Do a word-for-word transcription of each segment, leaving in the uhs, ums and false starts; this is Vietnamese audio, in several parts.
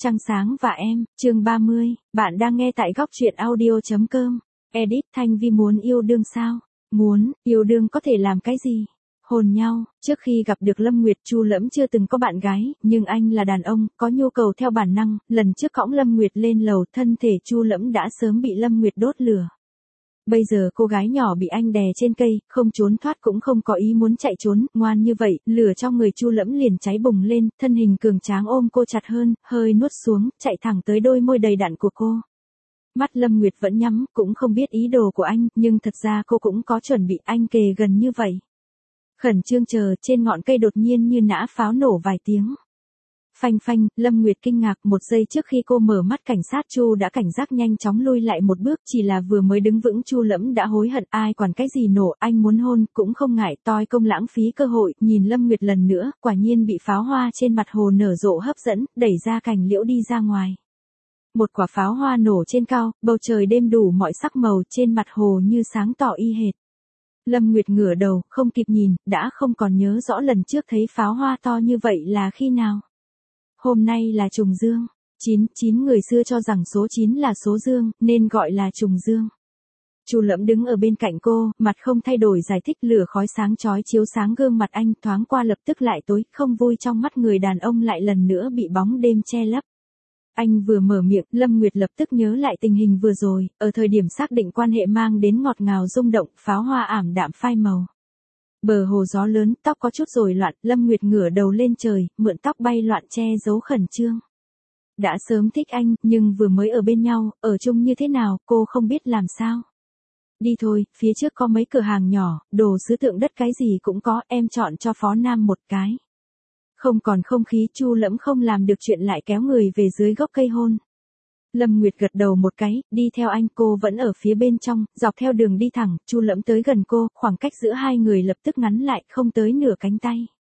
Trăng sáng và em, chương ba mươi, bạn đang nghe tại góc truyện audio.com. Edit Thanh Vi muốn yêu đương sao? Muốn, yêu đương có thể làm cái gì? Hôn nhau. Trước khi gặp được Lâm Nguyệt, Chu Lẫm chưa từng có bạn gái, nhưng anh là đàn ông, có nhu cầu theo bản năng, lần trước cõng Lâm Nguyệt lên lầu, thân thể Chu Lẫm đã sớm bị Lâm Nguyệt đốt lửa. Bây giờ cô gái nhỏ bị anh đè trên cây, không trốn thoát cũng không có ý muốn chạy trốn, ngoan như vậy, lửa trong người Chu Lẫm liền cháy bùng lên, thân hình cường tráng ôm cô chặt hơn, hơi nuốt xuống, chạy thẳng tới đôi môi đầy đặn của cô. Mắt Lâm Nguyệt vẫn nhắm, cũng không biết ý đồ của anh, nhưng thật ra cô cũng có chuẩn bị, anh kề gần như vậy. Khẩn trương chờ, trên ngọn cây đột nhiên như nã pháo nổ vài tiếng. Phanh phanh, Lâm Nguyệt kinh ngạc, một giây trước khi cô mở mắt cảnh sát Chu đã cảnh giác nhanh chóng lui lại một bước, chỉ là vừa mới đứng vững Chu Lẫm đã hối hận, ai quản cái gì nổ, anh muốn hôn, cũng không ngại, toi công lãng phí cơ hội, nhìn Lâm Nguyệt lần nữa, quả nhiên bị pháo hoa trên mặt hồ nở rộ hấp dẫn, đẩy ra cành liễu đi ra ngoài. Một quả pháo hoa nổ trên cao, bầu trời đêm đủ mọi sắc màu, trên mặt hồ như sáng tỏ y hệt. Lâm Nguyệt ngửa đầu, không kịp nhìn, đã không còn nhớ rõ lần trước thấy pháo hoa to như vậy là khi nào. Hôm nay là trùng dương. Chín, chín người xưa cho rằng số chín là số dương, nên gọi là trùng dương. Chu Lẫm đứng ở bên cạnh cô, mặt không thay đổi giải thích, lửa khói sáng chói chiếu sáng gương mặt anh, thoáng qua lập tức lại tối, không vui trong mắt người đàn ông lại lần nữa bị bóng đêm che lấp. Anh vừa mở miệng, Lâm Nguyệt lập tức nhớ lại tình hình vừa rồi, ở thời điểm xác định quan hệ mang đến ngọt ngào rung động, pháo hoa ảm đạm phai màu. Bờ hồ gió lớn, tóc có chút rối loạn, Lâm Nguyệt ngửa đầu lên trời, mượn tóc bay loạn che giấu khẩn trương. Đã sớm thích anh, nhưng vừa mới ở bên nhau, ở chung như thế nào, cô không biết làm sao. Đi thôi, phía trước có mấy cửa hàng nhỏ, đồ sứ tượng đất cái gì cũng có, em chọn cho Phó Nam một cái. Không còn không khí, Chu Lẫm không làm được chuyện lại kéo người về dưới gốc cây hôn. Lâm Nguyệt gật đầu một cái, đi theo anh, cô vẫn ở phía bên trong, dọc theo đường đi thẳng, Chu Lẫm tới gần cô, khoảng cách giữa hai người lập tức ngắn lại, không tới nửa cánh tay.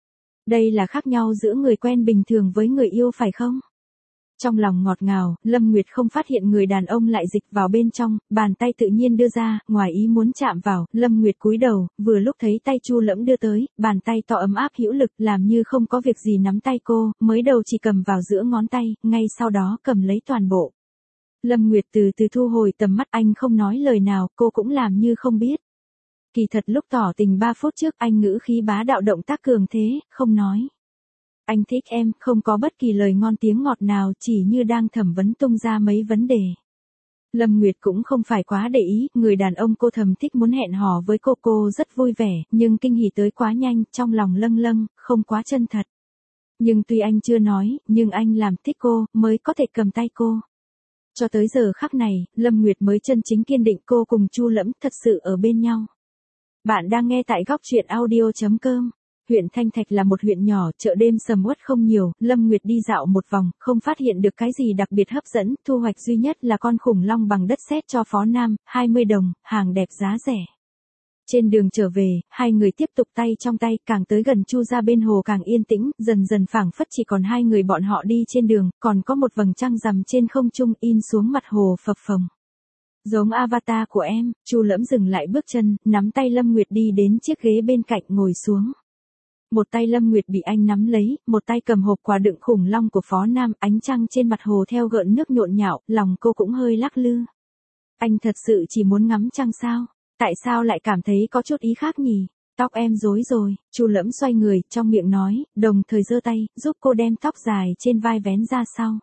Đây là khác nhau giữa người quen bình thường với người yêu phải không? Trong lòng ngọt ngào, Lâm Nguyệt không phát hiện người đàn ông lại dịch vào bên trong, bàn tay tự nhiên đưa ra, ngoài ý muốn chạm vào, Lâm Nguyệt cúi đầu, vừa lúc thấy tay Chu Lẫm đưa tới, bàn tay to ấm áp hữu lực, làm như không có việc gì nắm tay cô, mới đầu chỉ cầm vào giữa ngón tay, ngay sau đó cầm lấy toàn bộ. Lâm Nguyệt từ từ thu hồi tầm mắt, anh không nói lời nào, cô cũng làm như không biết. Kỳ thật lúc tỏ tình ba phút trước anh ngữ khí bá đạo, động tác cường thế, không nói. Anh thích em, không có bất kỳ lời ngon tiếng ngọt nào, chỉ như đang thẩm vấn tung ra mấy vấn đề. Lâm Nguyệt cũng không phải quá để ý, người đàn ông cô thầm thích muốn hẹn hò với cô, cô rất vui vẻ, nhưng kinh hỉ tới quá nhanh, trong lòng lâng lâng, không quá chân thật. Nhưng tuy anh chưa nói, nhưng anh làm thích cô, mới có thể cầm tay cô. Cho tới giờ khắc này, Lâm Nguyệt mới chân chính kiên định cô cùng Chu Lẫm thật sự ở bên nhau. Bạn đang nghe tại góc truyện audio.com. Huyện Thanh Thạch là một huyện nhỏ, chợ đêm sầm uất không nhiều, Lâm Nguyệt đi dạo một vòng, không phát hiện được cái gì đặc biệt hấp dẫn, thu hoạch duy nhất là con khủng long bằng đất sét cho Phó Nam, hai mươi đồng, hàng đẹp giá rẻ. Trên đường trở về, hai người tiếp tục tay trong tay, càng tới gần Chu gia bên hồ càng yên tĩnh, dần dần phảng phất chỉ còn hai người bọn họ đi trên đường, còn có một vầng trăng rằm trên không trung in xuống mặt hồ phập phồng. Giống avatar của em, Chu Lẫm dừng lại bước chân, nắm tay Lâm Nguyệt đi đến chiếc ghế bên cạnh ngồi xuống. Một tay Lâm Nguyệt bị anh nắm lấy, một tay cầm hộp quà đựng khủng long của Phó Nam, ánh trăng trên mặt hồ theo gợn nước nhộn nhạo, lòng cô cũng hơi lắc lư. Anh thật sự chỉ muốn ngắm trăng sao? Tại sao lại cảm thấy có chút ý khác nhỉ? Tóc em rối rồi, Chu Lẫm xoay người, trong miệng nói, đồng thời giơ tay, giúp cô đem tóc dài trên vai vén ra sau.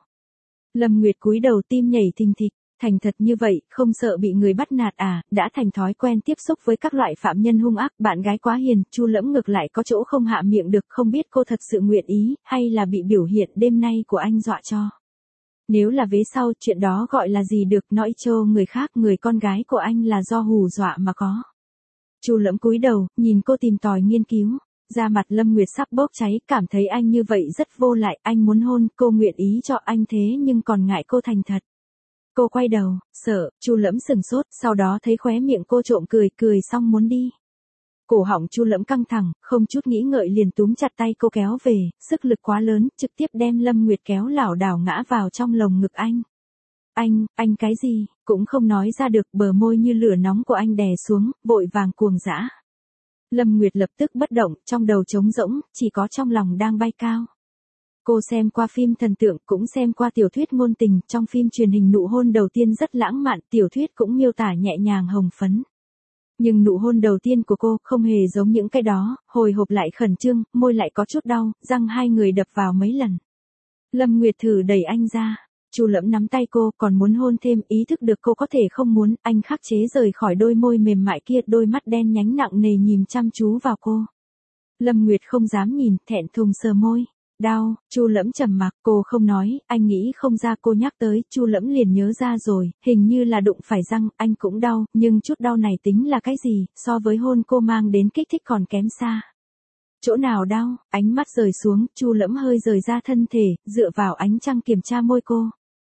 Lâm Nguyệt cúi đầu, tim nhảy thình thịch. Thành thật như vậy, không sợ bị người bắt nạt à, đã thành thói quen tiếp xúc với các loại phạm nhân hung ác, bạn gái quá hiền, Chu Lẫm ngược lại có chỗ không hạ miệng được, không biết cô thật sự nguyện ý, hay là bị biểu hiện đêm nay của anh dọa cho. Nếu là vế sau, chuyện đó gọi là gì được, nói cho người khác, người con gái của anh là do hù dọa mà có. Chu Lẫm cúi đầu, nhìn cô tìm tòi nghiên cứu. Da mặt Lâm Nguyệt sắp bốc cháy, cảm thấy anh như vậy rất vô lại, anh muốn hôn, cô nguyện ý cho anh thế nhưng còn ngại cô thành thật. Cô quay đầu, sợ, Chu Lẫm sừng sốt, sau đó thấy khóe miệng cô trộm cười, cười xong muốn đi. Cổ họng Chu Lẫm căng thẳng, không chút nghĩ ngợi liền túm chặt tay cô kéo về, sức lực quá lớn, trực tiếp đem Lâm Nguyệt kéo lảo đảo ngã vào trong lồng ngực anh. Anh, anh cái gì, cũng không nói ra được, bờ môi như lửa nóng của anh đè xuống, vội vàng cuồng dã. Lâm Nguyệt lập tức bất động, trong đầu trống rỗng, chỉ có trong lòng đang bay cao. Cô xem qua phim thần tượng, cũng xem qua tiểu thuyết ngôn tình, trong phim truyền hình nụ hôn đầu tiên rất lãng mạn, tiểu thuyết cũng miêu tả nhẹ nhàng hồng phấn. Nhưng nụ hôn đầu tiên của cô không hề giống những cái đó, hồi hộp lại khẩn trương, môi lại có chút đau, răng hai người đập vào mấy lần. Lâm Nguyệt thử đẩy anh ra. Chu Lẫm nắm tay cô, còn muốn hôn thêm, ý thức được cô có thể không muốn, anh khắc chế rời khỏi đôi môi mềm mại kia, đôi mắt đen nhánh nặng nề nhìn chăm chú vào cô. Lâm Nguyệt không dám nhìn, thẹn thùng sờ môi. Đau. Chu Lẫm trầm mặc, cô không nói, anh nghĩ không ra, cô nhắc tới, Chu Lẫm liền nhớ ra rồi, hình như là đụng phải răng, anh cũng đau, nhưng chút đau này tính là cái gì, so với hôn cô mang đến kích thích còn kém xa. Chỗ nào đau? Ánh mắt rời xuống, Chu Lẫm hơi rời ra thân thể, dựa vào ánh trăng kiểm tra môi cô.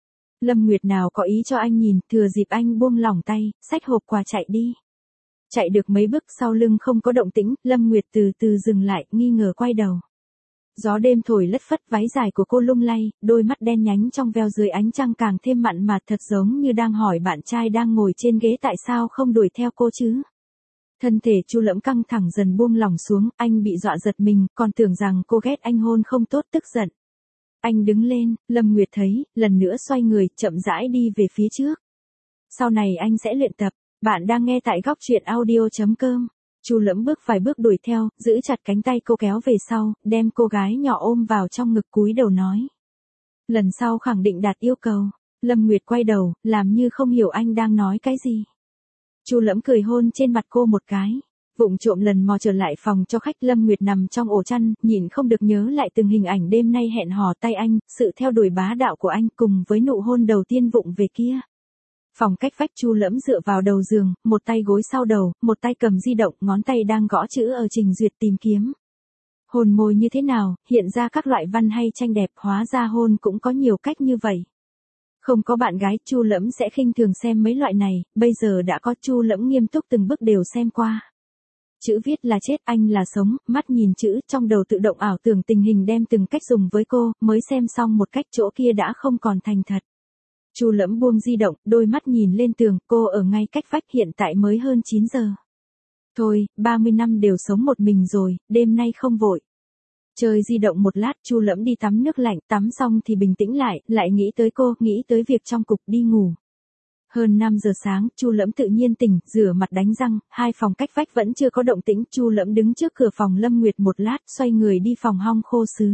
Lâm Nguyệt nào có ý cho anh nhìn, thừa dịp anh buông lỏng tay, xách hộp quà chạy đi. Chạy được mấy bước sau lưng không có động tĩnh, Lâm Nguyệt từ từ dừng lại, nghi ngờ quay đầu. Gió đêm thổi lất phất, váy dài của cô lung lay, đôi mắt đen nhánh trong veo dưới ánh trăng càng thêm mặn mà, thật giống như đang hỏi bạn trai đang ngồi trên ghế tại sao không đuổi theo cô chứ. Thân thể Chu Lẫm căng thẳng dần buông lỏng xuống, anh bị dọa giật mình, còn tưởng rằng cô ghét anh hôn không tốt, tức giận. Anh đứng lên, Lâm Nguyệt thấy, lần nữa xoay người, chậm rãi đi về phía trước. Sau này anh sẽ luyện tập. Bạn đang nghe tại góc truyện audio chấm com. Chu Lẫm bước vài bước đuổi theo, giữ chặt cánh tay cô kéo về sau, đem cô gái nhỏ ôm vào trong ngực, cúi đầu nói. Lần sau khẳng định đạt yêu cầu. Lâm Nguyệt quay đầu, làm như không hiểu anh đang nói cái gì. Chu Lẫm cười hôn trên mặt cô một cái. Vụng trộm lần mò trở lại phòng cho khách. Lâm Nguyệt nằm trong ổ chăn, nhìn không được nhớ lại từng hình ảnh đêm nay hẹn hò tay anh, sự theo đuổi bá đạo của anh cùng với nụ hôn đầu tiên vụng về kia. Phòng cách vách, Chu Lẫm dựa vào đầu giường, một tay gối sau đầu, một tay cầm di động, ngón tay đang gõ chữ ở trình duyệt tìm kiếm. Hôn môi như thế nào, hiện ra các loại văn hay tranh đẹp, hóa ra hôn cũng có nhiều cách như vậy. Không có bạn gái, Chu Lẫm sẽ khinh thường xem mấy loại này, bây giờ đã có, Chu Lẫm nghiêm túc từng bước đều xem qua. Chữ viết là chết, anh là sống, mắt nhìn chữ, trong đầu tự động ảo tưởng tình hình đem từng cách dùng với cô, mới xem xong một cách chỗ kia đã không còn thành thật. Chu Lẫm buông di động, đôi mắt nhìn lên tường, cô ở ngay cách vách, hiện tại mới hơn chín giờ. Thôi, ba mươi năm đều sống một mình rồi, đêm nay không vội. Chơi di động một lát, Chu Lẫm đi tắm nước lạnh, tắm xong thì bình tĩnh lại, lại nghĩ tới cô, nghĩ tới việc trong cục, đi ngủ. Hơn năm giờ sáng, Chu Lẫm tự nhiên tỉnh, rửa mặt đánh răng, hai phòng cách vách vẫn chưa có động tĩnh, Chu Lẫm đứng trước cửa phòng Lâm Nguyệt một lát, xoay người đi phòng hong khô sứ.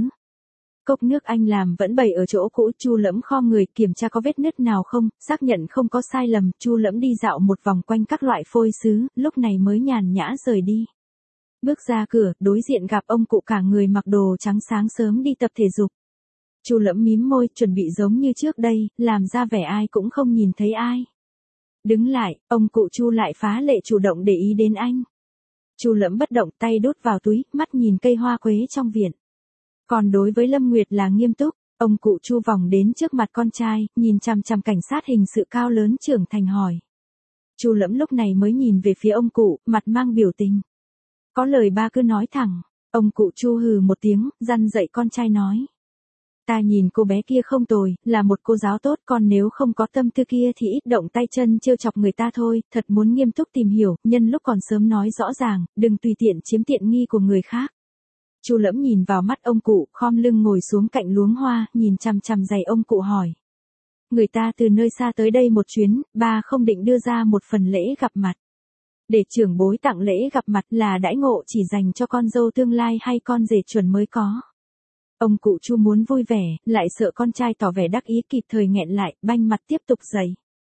Cốc nước anh làm vẫn bày ở chỗ cũ, Chu Lẫm khom người kiểm tra có vết nứt nào không, xác nhận không có sai lầm, Chu Lẫm đi dạo một vòng quanh các loại phôi sứ, lúc này mới nhàn nhã rời đi. Bước ra cửa, đối diện gặp ông cụ cả người mặc đồ trắng sáng sớm đi tập thể dục. Chu Lẫm mím môi, chuẩn bị giống như trước đây, làm ra vẻ ai cũng không nhìn thấy ai. Đứng lại, ông cụ Chu lại phá lệ chủ động để ý đến anh. Chu Lẫm bất động, tay đút vào túi, mắt nhìn cây hoa quế trong viện. Còn đối với Lâm Nguyệt là nghiêm túc, ông cụ Chu vòng đến trước mặt con trai, nhìn chằm chằm cảnh sát hình sự cao lớn trưởng thành hỏi. Chu Lẫm lúc này mới nhìn về phía ông cụ, mặt mang biểu tình. Có lời ba cứ nói thẳng, ông cụ Chu hừ một tiếng, răn dạy con trai nói. Ta nhìn cô bé kia không tồi, là một cô giáo tốt, còn nếu không có tâm tư kia thì ít động tay chân trêu chọc người ta thôi, thật muốn nghiêm túc tìm hiểu, nhân lúc còn sớm nói rõ ràng, đừng tùy tiện chiếm tiện nghi của người khác. Chu Lẫm nhìn vào mắt ông cụ, khom lưng ngồi xuống cạnh luống hoa, nhìn chằm chằm giày ông cụ hỏi. Người ta từ nơi xa tới đây một chuyến, ba không định đưa ra một phần lễ gặp mặt. Để trưởng bối tặng lễ gặp mặt là đãi ngộ chỉ dành cho con dâu tương lai hay con rể chuẩn mới có. Ông cụ Chu muốn vui vẻ, lại sợ con trai tỏ vẻ đắc ý, kịp thời nghẹn lại, banh mặt tiếp tục dạy.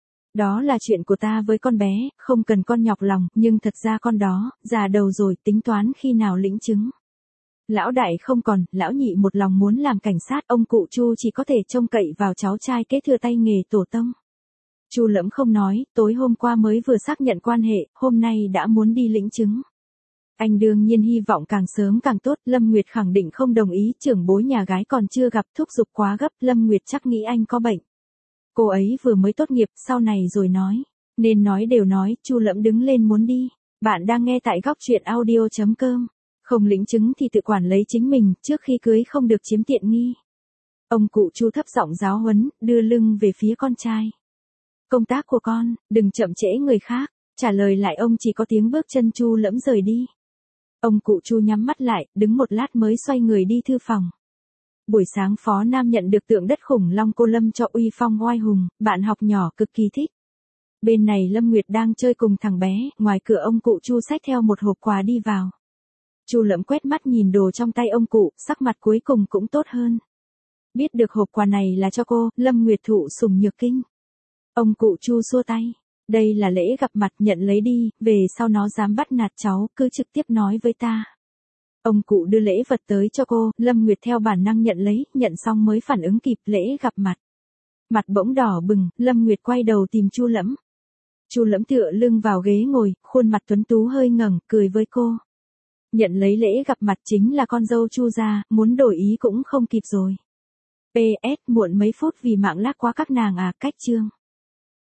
Đó là chuyện của ta với con bé, không cần con nhọc lòng, nhưng thật ra con đó, già đầu rồi, tính toán khi nào lĩnh chứng. Lão đại không còn, lão nhị một lòng muốn làm cảnh sát, ông cụ Chu chỉ có thể trông cậy vào cháu trai kế thừa tay nghề tổ tông. Chu Lẫm không nói, tối hôm qua mới vừa xác nhận quan hệ, hôm nay đã muốn đi lĩnh chứng. Anh đương nhiên hy vọng càng sớm càng tốt, Lâm Nguyệt khẳng định không đồng ý, trưởng bối nhà gái còn chưa gặp, thúc giục quá gấp, Lâm Nguyệt chắc nghĩ anh có bệnh. Cô ấy vừa mới tốt nghiệp, sau này rồi nói. Nên nói đều nói, Chu Lẫm đứng lên muốn đi. Bạn đang nghe tại góc truyện audio chấm com. Không lĩnh chứng thì tự quản lấy chính mình, trước khi cưới không được chiếm tiện nghi. Ông cụ Chu thấp giọng giáo huấn, đưa lưng về phía con trai. Công tác của con, đừng chậm trễ người khác. Trả lời lại ông chỉ có tiếng bước chân Chu Lẫm rời đi. Ông cụ Chu nhắm mắt lại, đứng một lát mới xoay người đi thư phòng. Buổi sáng Phó Nam nhận được tượng đất khủng long cô Lâm cho uy phong oai hùng, bạn học nhỏ cực kỳ thích. Bên này Lâm Nguyệt đang chơi cùng thằng bé, ngoài cửa ông cụ Chu xách theo một hộp quà đi vào. Chu Lẫm quét mắt nhìn đồ trong tay ông cụ, sắc mặt cuối cùng cũng tốt hơn. Biết được hộp quà này là cho cô, Lâm Nguyệt thụ sủng nhược kinh. Ông cụ Chu xua tay. Đây là lễ gặp mặt, nhận lấy đi, về sau nó dám bắt nạt cháu, cứ trực tiếp nói với ta. Ông cụ đưa lễ vật tới cho cô, Lâm Nguyệt theo bản năng nhận lấy, nhận xong mới phản ứng kịp lễ gặp mặt. Mặt bỗng đỏ bừng, Lâm Nguyệt quay đầu tìm Chu Lẫm. Chu Lẫm tựa lưng vào ghế ngồi, khuôn mặt tuấn tú hơi ngẩng, cười với cô. Nhận lấy lễ gặp mặt chính là con dâu Chu gia, muốn đổi ý cũng không kịp rồi. pê ét muộn mấy phút vì mạng lag quá các nàng à, cách chương.